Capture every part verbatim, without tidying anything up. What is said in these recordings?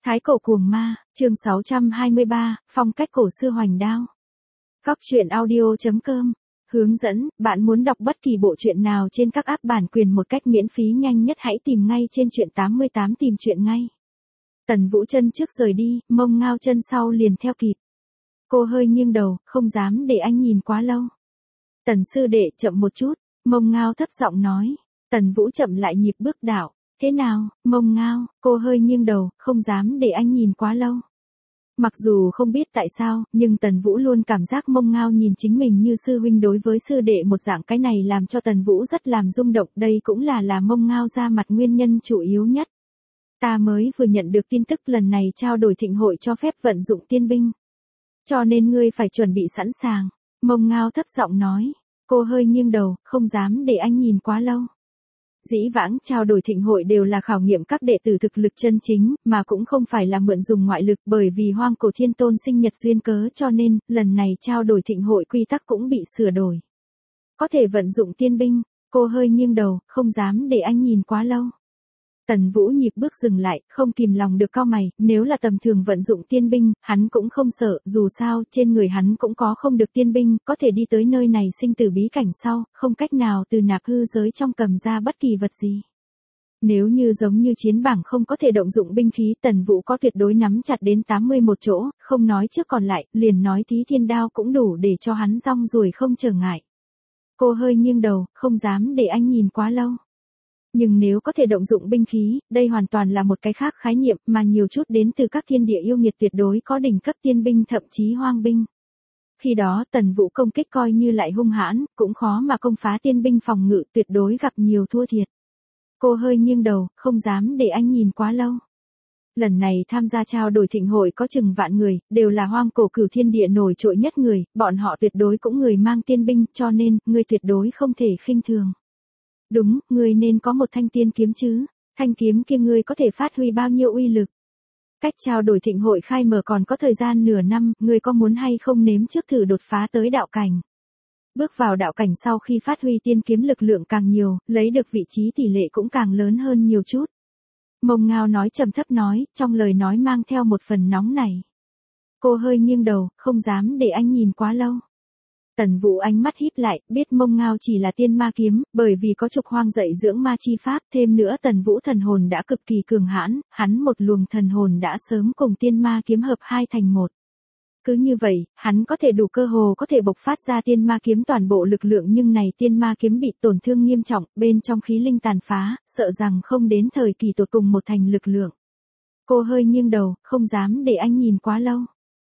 Thái cổ cuồng ma, chương sáu trăm hai mươi ba, phong cách cổ xưa hoành đao. Góc truyện audio chấm com. Hướng dẫn, bạn muốn đọc bất kỳ bộ truyện nào trên các app bản quyền một cách miễn phí nhanh nhất hãy tìm ngay trên truyện tám mươi tám tìm truyện ngay. Tần Vũ chân trước rời đi, Mông Ngao chân sau liền theo kịp. Cô hơi nghiêng đầu, không dám để anh nhìn quá lâu. Tần sư đệ chậm một chút, Mông Ngao thấp giọng nói. Tần Vũ chậm lại nhịp bước đạo. Thế nào, Mông Ngao, cô hơi nghiêng đầu, không dám để anh nhìn quá lâu. Mặc dù không biết tại sao, nhưng Tần Vũ luôn cảm giác Mông Ngao nhìn chính mình như sư huynh đối với sư đệ một dạng, cái này làm cho Tần Vũ rất làm rung động, đây cũng là là Mông Ngao ra mặt nguyên nhân chủ yếu nhất. Ta mới vừa nhận được tin tức lần này trao đổi thịnh hội cho phép vận dụng tiên binh. Cho nên ngươi phải chuẩn bị sẵn sàng, Mông Ngao thấp giọng nói. Cô hơi nghiêng đầu, không dám để anh nhìn quá lâu. Dĩ vãng trao đổi thịnh hội đều là khảo nghiệm các đệ tử thực lực chân chính, mà cũng không phải là mượn dùng ngoại lực, bởi vì Hoang Cổ Thiên Tôn sinh nhật duyên cớ, cho nên, lần này trao đổi thịnh hội quy tắc cũng bị sửa đổi. Có thể vận dụng tiên binh, cô hơi nghiêng đầu, không dám để anh nhìn quá lâu. Tần Vũ nhịp bước dừng lại, không kìm lòng được cau mày, nếu là tầm thường vận dụng tiên binh, hắn cũng không sợ, dù sao, trên người hắn cũng có không được tiên binh, có thể đi tới nơi này sinh tử bí cảnh sau, không cách nào từ nạp hư giới trong cầm ra bất kỳ vật gì. Nếu như giống như chiến bảng không có thể động dụng binh khí, Tần Vũ có tuyệt đối nắm chặt đến tám mươi mốt chỗ, không nói trước còn lại, liền nói Tí Thiên Đao cũng đủ để cho hắn rong ruổi không trở ngại. Cô hơi nghiêng đầu, không dám để anh nhìn quá lâu. Nhưng nếu có thể động dụng binh khí, đây hoàn toàn là một cái khác khái niệm, mà nhiều chút đến từ các thiên địa yêu nghiệt tuyệt đối có đỉnh cấp tiên binh thậm chí hoang binh. Khi đó Tần Vũ công kích coi như lại hung hãn, cũng khó mà công phá tiên binh phòng ngự, tuyệt đối gặp nhiều thua thiệt. Cô hơi nghiêng đầu, không dám để anh nhìn quá lâu. Lần này tham gia trao đổi thịnh hội có chừng vạn người, đều là hoang cổ cửu thiên địa nổi trội nhất người, bọn họ tuyệt đối cũng người mang tiên binh, cho nên, người tuyệt đối không thể khinh thường. Đúng, ngươi nên có một thanh tiên kiếm chứ, thanh kiếm kia ngươi có thể phát huy bao nhiêu uy lực. Cách trao đổi thịnh hội khai mở còn có thời gian nửa năm, ngươi có muốn hay không nếm trước thử đột phá tới đạo cảnh. Bước vào đạo cảnh sau khi phát huy tiên kiếm lực lượng càng nhiều, lấy được vị trí tỷ lệ cũng càng lớn hơn nhiều chút. Mông Ngao nói trầm thấp nói, trong lời nói mang theo một phần nóng này. Cô hơi nghiêng đầu, không dám để anh nhìn quá lâu. Tần Vũ ánh mắt híp lại, biết Mông Ngao chỉ là tiên ma kiếm, bởi vì có trục hoang dạy dưỡng ma chi pháp, thêm nữa Tần Vũ thần hồn đã cực kỳ cường hãn, hắn một luồng thần hồn đã sớm cùng tiên ma kiếm hợp hai thành một. Cứ như vậy, hắn có thể đủ cơ hồ có thể bộc phát ra tiên ma kiếm toàn bộ lực lượng, nhưng này tiên ma kiếm bị tổn thương nghiêm trọng, bên trong khí linh tàn phá, sợ rằng không đến thời kỳ tột cùng một thành lực lượng. Cô hơi nghiêng đầu, không dám để anh nhìn quá lâu.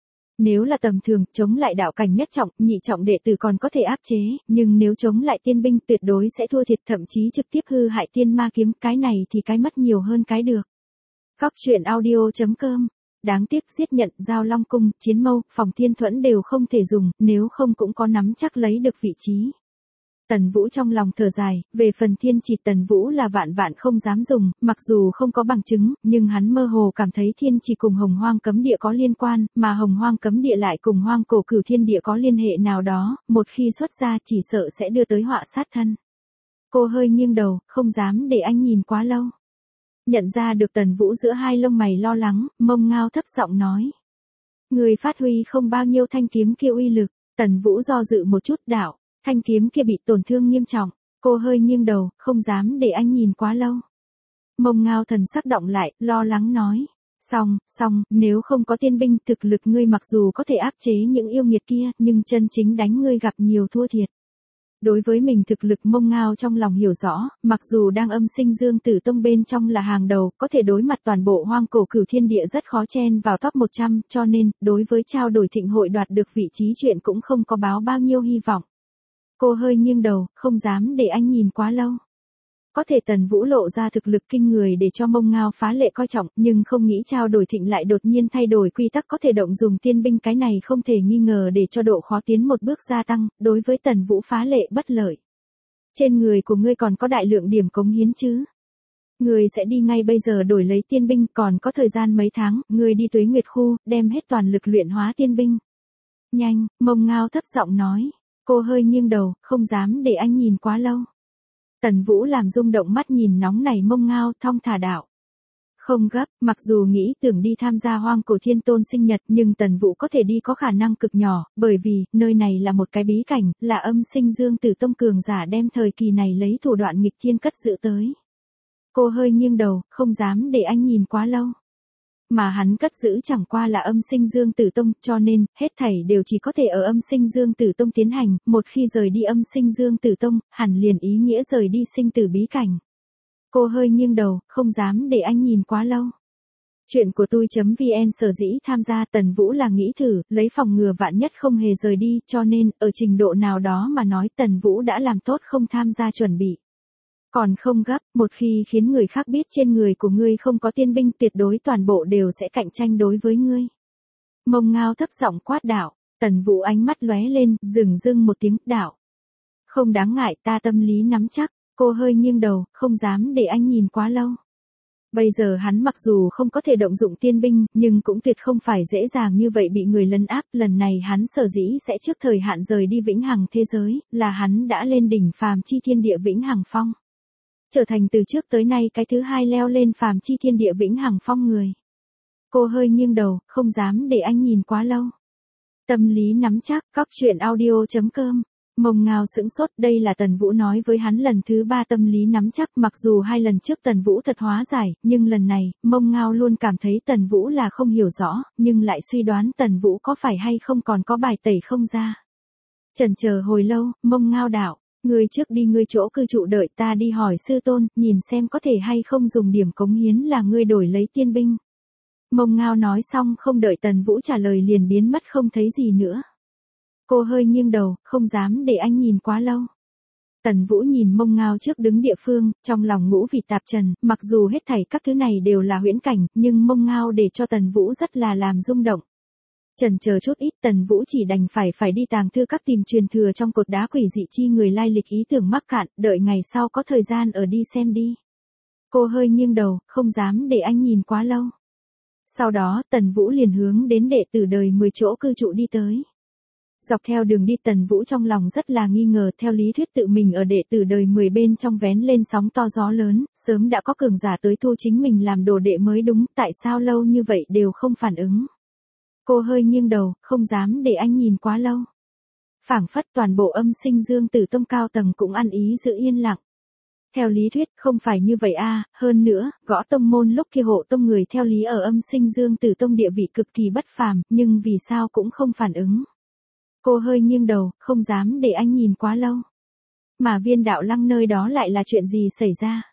Nếu là tầm thường, chống lại đạo cảnh nhất trọng, nhị trọng đệ tử còn có thể áp chế, nhưng nếu chống lại tiên binh tuyệt đối sẽ thua thiệt, thậm chí trực tiếp hư hại tiên ma kiếm, cái này thì cái mất nhiều hơn cái được. Góc truyện audio chấm com. Đáng tiếc giết nhận, giao long cung, chiến mâu, phòng thiên thuẫn đều không thể dùng, nếu không cũng có nắm chắc lấy được vị trí. Tần Vũ trong lòng thở dài, về phần thiên chỉ Tần Vũ là vạn vạn không dám dùng, mặc dù không có bằng chứng, nhưng hắn mơ hồ cảm thấy thiên chỉ cùng hồng hoang cấm địa có liên quan, mà hồng hoang cấm địa lại cùng hoang cổ cửu thiên địa có liên hệ nào đó, một khi xuất ra chỉ sợ sẽ đưa tới họa sát thân. Cô hơi nghiêng đầu, không dám để anh nhìn quá lâu. Nhận ra được Tần Vũ giữa hai lông mày lo lắng, Mông Ngao thấp giọng nói. Người phát huy không bao nhiêu thanh kiếm kia uy lực, Tần Vũ do dự một chút đạo. Thanh kiếm kia bị tổn thương nghiêm trọng, cô hơi nghiêng đầu, không dám để anh nhìn quá lâu. Mông Ngao thần sắc động lại, lo lắng nói. Xong, xong, nếu không có tiên binh, thực lực ngươi mặc dù có thể áp chế những yêu nghiệt kia, nhưng chân chính đánh ngươi gặp nhiều thua thiệt. Đối với mình thực lực Mông Ngao trong lòng hiểu rõ, mặc dù đang âm sinh dương tử tông bên trong là hàng đầu, có thể đối mặt toàn bộ hoang cổ cửu thiên địa rất khó chen vào top một trăm, cho nên, đối với trao đổi thịnh hội đoạt được vị trí chuyện cũng không có báo bao nhiêu hy vọng. Cô hơi nghiêng đầu, không dám để anh nhìn quá lâu. Có thể Tần Vũ lộ ra thực lực kinh người để cho Mông Ngao phá lệ coi trọng, nhưng không nghĩ trao đổi thịnh lại đột nhiên thay đổi quy tắc có thể động dùng tiên binh, cái này không thể nghi ngờ để cho độ khó tiến một bước gia tăng, đối với Tần Vũ phá lệ bất lợi. Trên người của ngươi còn có đại lượng điểm cống hiến chứ? Ngươi sẽ đi ngay bây giờ đổi lấy tiên binh, còn có thời gian mấy tháng, ngươi đi Tuế Nguyệt khu, đem hết toàn lực luyện hóa tiên binh. Nhanh, Mông Ngao thấp giọng nói. Cô hơi nghiêng đầu, không dám để anh nhìn quá lâu. Tần Vũ làm rung động mắt nhìn nóng này Mông Ngao, thong thả đạo. Không gấp, mặc dù nghĩ tưởng đi tham gia hoang cổ thiên tôn sinh nhật nhưng Tần Vũ có thể đi có khả năng cực nhỏ, bởi vì, nơi này là một cái bí cảnh, là âm sinh dương tử tông cường giả đem thời kỳ này lấy thủ đoạn nghịch thiên cất giữ tới. Cô hơi nghiêng đầu, không dám để anh nhìn quá lâu. Mà hắn cất giữ chẳng qua là âm sinh dương tử tông, cho nên, hết thảy đều chỉ có thể ở âm sinh dương tử tông tiến hành, một khi rời đi âm sinh dương tử tông, hẳn liền ý nghĩa rời đi sinh tử bí cảnh. Cô hơi nghiêng đầu, không dám để anh nhìn quá lâu. Chuyện của tôi.vn sở dĩ tham gia Tần Vũ là nghĩ thử, lấy phòng ngừa vạn nhất không hề rời đi, cho nên, ở trình độ nào đó mà nói Tần Vũ đã làm tốt không tham gia chuẩn bị. Còn không gấp, một khi khiến người khác biết trên người của ngươi không có tiên binh tuyệt đối toàn bộ đều sẽ cạnh tranh đối với ngươi. Mông Ngao thấp giọng quát đạo, Tần Vũ ánh mắt lóe lên, dừng dưng một tiếng, đạo. Không đáng ngại, ta tâm lý nắm chắc, cô hơi nghiêng đầu, không dám để anh nhìn quá lâu. Bây giờ hắn mặc dù không có thể động dụng tiên binh, nhưng cũng tuyệt không phải dễ dàng như vậy bị người lấn áp, lần này hắn sở dĩ sẽ trước thời hạn rời đi vĩnh hằng thế giới, là hắn đã lên đỉnh phàm chi thiên địa vĩnh hằng phong. Trở thành từ trước tới nay cái thứ hai leo lên phàm chi thiên địa vĩnh hằng phong người. Cô hơi nghiêng đầu, không dám để anh nhìn quá lâu. Tâm lý nắm chắc, cóc truyện audio chấm com. Mông Ngao sững sốt, đây là Tần Vũ nói với hắn lần thứ ba tâm lý nắm chắc, mặc dù hai lần trước Tần Vũ thật hóa giải, nhưng lần này, Mông Ngao luôn cảm thấy Tần Vũ là không hiểu rõ, nhưng lại suy đoán Tần Vũ có phải hay không còn có bài tẩy không ra. Chần chờ hồi lâu, Mông Ngao đạo. Ngươi trước đi ngươi chỗ cư trụ đợi ta đi hỏi sư tôn, nhìn xem có thể hay không dùng điểm cống hiến là ngươi đổi lấy tiên binh. Mông Ngao nói xong không đợi Tần Vũ trả lời liền biến mất không thấy gì nữa. Cô hơi nghiêng đầu, không dám để anh nhìn quá lâu. Tần Vũ nhìn Mông Ngao trước đứng địa phương, trong lòng ngũ vị tạp trần, mặc dù hết thảy các thứ này đều là huyễn cảnh, nhưng Mông Ngao để cho Tần Vũ rất là làm rung động. Chần chờ chút ít Tần Vũ chỉ đành phải phải đi tàng thư các tìm truyền thừa trong cột đá quỷ dị chi người lai lịch ý tưởng mắc cạn, đợi ngày sau có thời gian ở đi xem đi. Cô hơi nghiêng đầu, không dám để anh nhìn quá lâu. Sau đó Tần Vũ liền hướng đến đệ tử đời mười chỗ cư trụ đi tới. Dọc theo đường đi Tần Vũ trong lòng rất là nghi ngờ, theo lý thuyết tự mình ở đệ tử đời mười bên trong vén lên sóng to gió lớn, sớm đã có cường giả tới thu chính mình làm đồ đệ mới đúng, tại sao lâu như vậy đều không phản ứng. Cô hơi nghiêng đầu, không dám để anh nhìn quá lâu. Phảng phất toàn bộ âm sinh dương tử tông cao tầng cũng ăn ý giữ yên lặng. Theo lý thuyết không phải như vậy a, hơn nữa, gõ tông môn lúc kia hộ tông người theo lý ở âm sinh dương tử tông địa vị cực kỳ bất phàm, nhưng vì sao cũng không phản ứng. Cô hơi nghiêng đầu, không dám để anh nhìn quá lâu. Mà Viên Đạo Lăng nơi đó lại là chuyện gì xảy ra?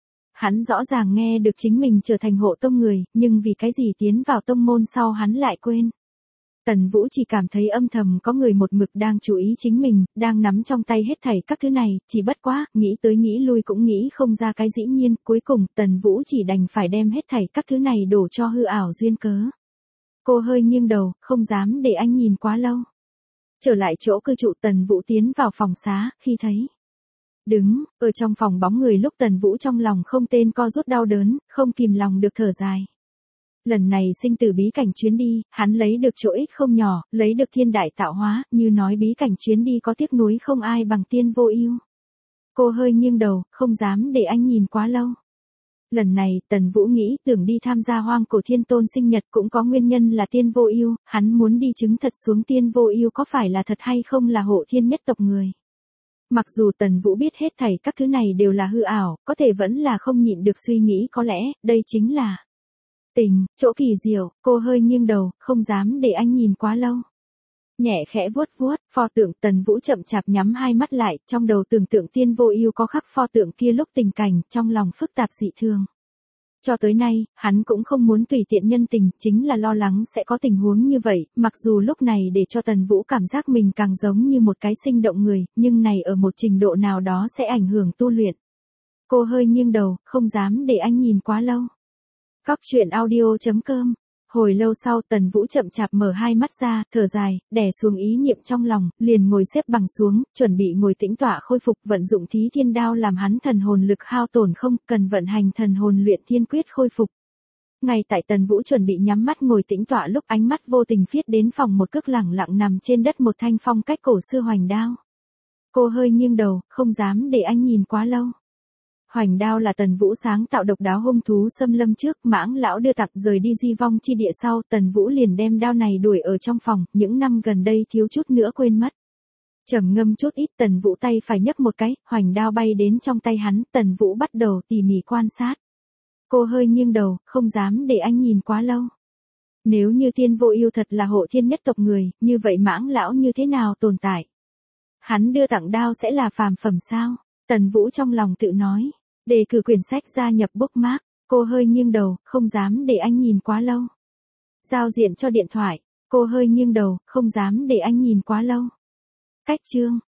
Hắn rõ ràng nghe được chính mình trở thành hộ tông người, nhưng vì cái gì tiến vào tông môn sau hắn lại quên. Tần Vũ chỉ cảm thấy âm thầm có người một mực đang chú ý chính mình, đang nắm trong tay hết thảy các thứ này, chỉ bất quá, nghĩ tới nghĩ lui cũng nghĩ không ra cái dĩ nhiên, cuối cùng Tần Vũ chỉ đành phải đem hết thảy các thứ này đổ cho hư ảo duyên cớ. Cô hơi nghiêng đầu, không dám để anh nhìn quá lâu. Trở lại chỗ cư trụ Tần Vũ tiến vào phòng xá, khi thấy đứng, ở trong phòng bóng người lúc Tần Vũ trong lòng không tên co rút đau đớn, không kìm lòng được thở dài. Lần này sinh tử bí cảnh chuyến đi, hắn lấy được chỗ ích không nhỏ, lấy được thiên đại tạo hóa, như nói bí cảnh chuyến đi có tiếc nuối không ai bằng tiên vô ưu. Cô hơi nghiêng đầu, không dám để anh nhìn quá lâu. Lần này, Tần Vũ nghĩ tưởng đi tham gia hoang cổ thiên tôn sinh nhật cũng có nguyên nhân là tiên vô ưu, hắn muốn đi chứng thật xuống tiên vô ưu có phải là thật hay không là hộ thiên nhất tộc người. Mặc dù Tần Vũ biết hết thảy các thứ này đều là hư ảo, có thể vẫn là không nhịn được suy nghĩ có lẽ, đây chính là tình, chỗ kỳ diệu, cô hơi nghiêng đầu, không dám để anh nhìn quá lâu. Nhẹ khẽ vuốt vuốt, pho tượng Tần Vũ chậm chạp nhắm hai mắt lại, trong đầu tưởng tượng tiên vô ưu có khắc pho tượng kia lúc tình cảnh, trong lòng phức tạp dị thường. Cho tới nay, hắn cũng không muốn tùy tiện nhân tình, chính là lo lắng sẽ có tình huống như vậy, mặc dù lúc này để cho Tần Vũ cảm giác mình càng giống như một cái sinh động người, nhưng này ở một trình độ nào đó sẽ ảnh hưởng tu luyện. Cô hơi nghiêng đầu, không dám để anh nhìn quá lâu. Cóc truyện audio chấm com. Hồi lâu sau Tần Vũ chậm chạp mở hai mắt ra, thở dài, đè xuống ý niệm trong lòng, liền ngồi xếp bằng xuống, chuẩn bị ngồi tĩnh tọa khôi phục vận dụng thí thiên đao làm hắn thần hồn lực hao tổn không, cần vận hành thần hồn luyện thiên quyết khôi phục. Ngay tại Tần Vũ chuẩn bị nhắm mắt ngồi tĩnh tọa lúc ánh mắt vô tình phiết đến phòng một cước lẳng lặng nằm trên đất một thanh phong cách cổ xưa hoành đao. Cô hơi nghiêng đầu, không dám để anh nhìn quá lâu. Hoành đao là Tần Vũ sáng tạo độc đáo hung thú xâm lâm trước, Mãng lão đưa tặc rời đi di vong chi địa sau, Tần Vũ liền đem đao này đuổi ở trong phòng, những năm gần đây thiếu chút nữa quên mất. Trầm ngâm chút ít, Tần Vũ tay phải nhấc một cái, hoành đao bay đến trong tay hắn, Tần Vũ bắt đầu tỉ mỉ quan sát. Cô hơi nghiêng đầu, không dám để anh nhìn quá lâu. Nếu như Tiên Vô Ưu thật là hộ thiên nhất tộc người, như vậy Mãng lão như thế nào tồn tại? Hắn đưa tặng đao sẽ là phàm phẩm sao? Tần Vũ trong lòng tự nói. Đề cử quyển sách gia nhập bookmark, cô hơi nghiêng đầu, không dám để anh nhìn quá lâu. Giao diện cho điện thoại, cô hơi nghiêng đầu, không dám để anh nhìn quá lâu. Cách chương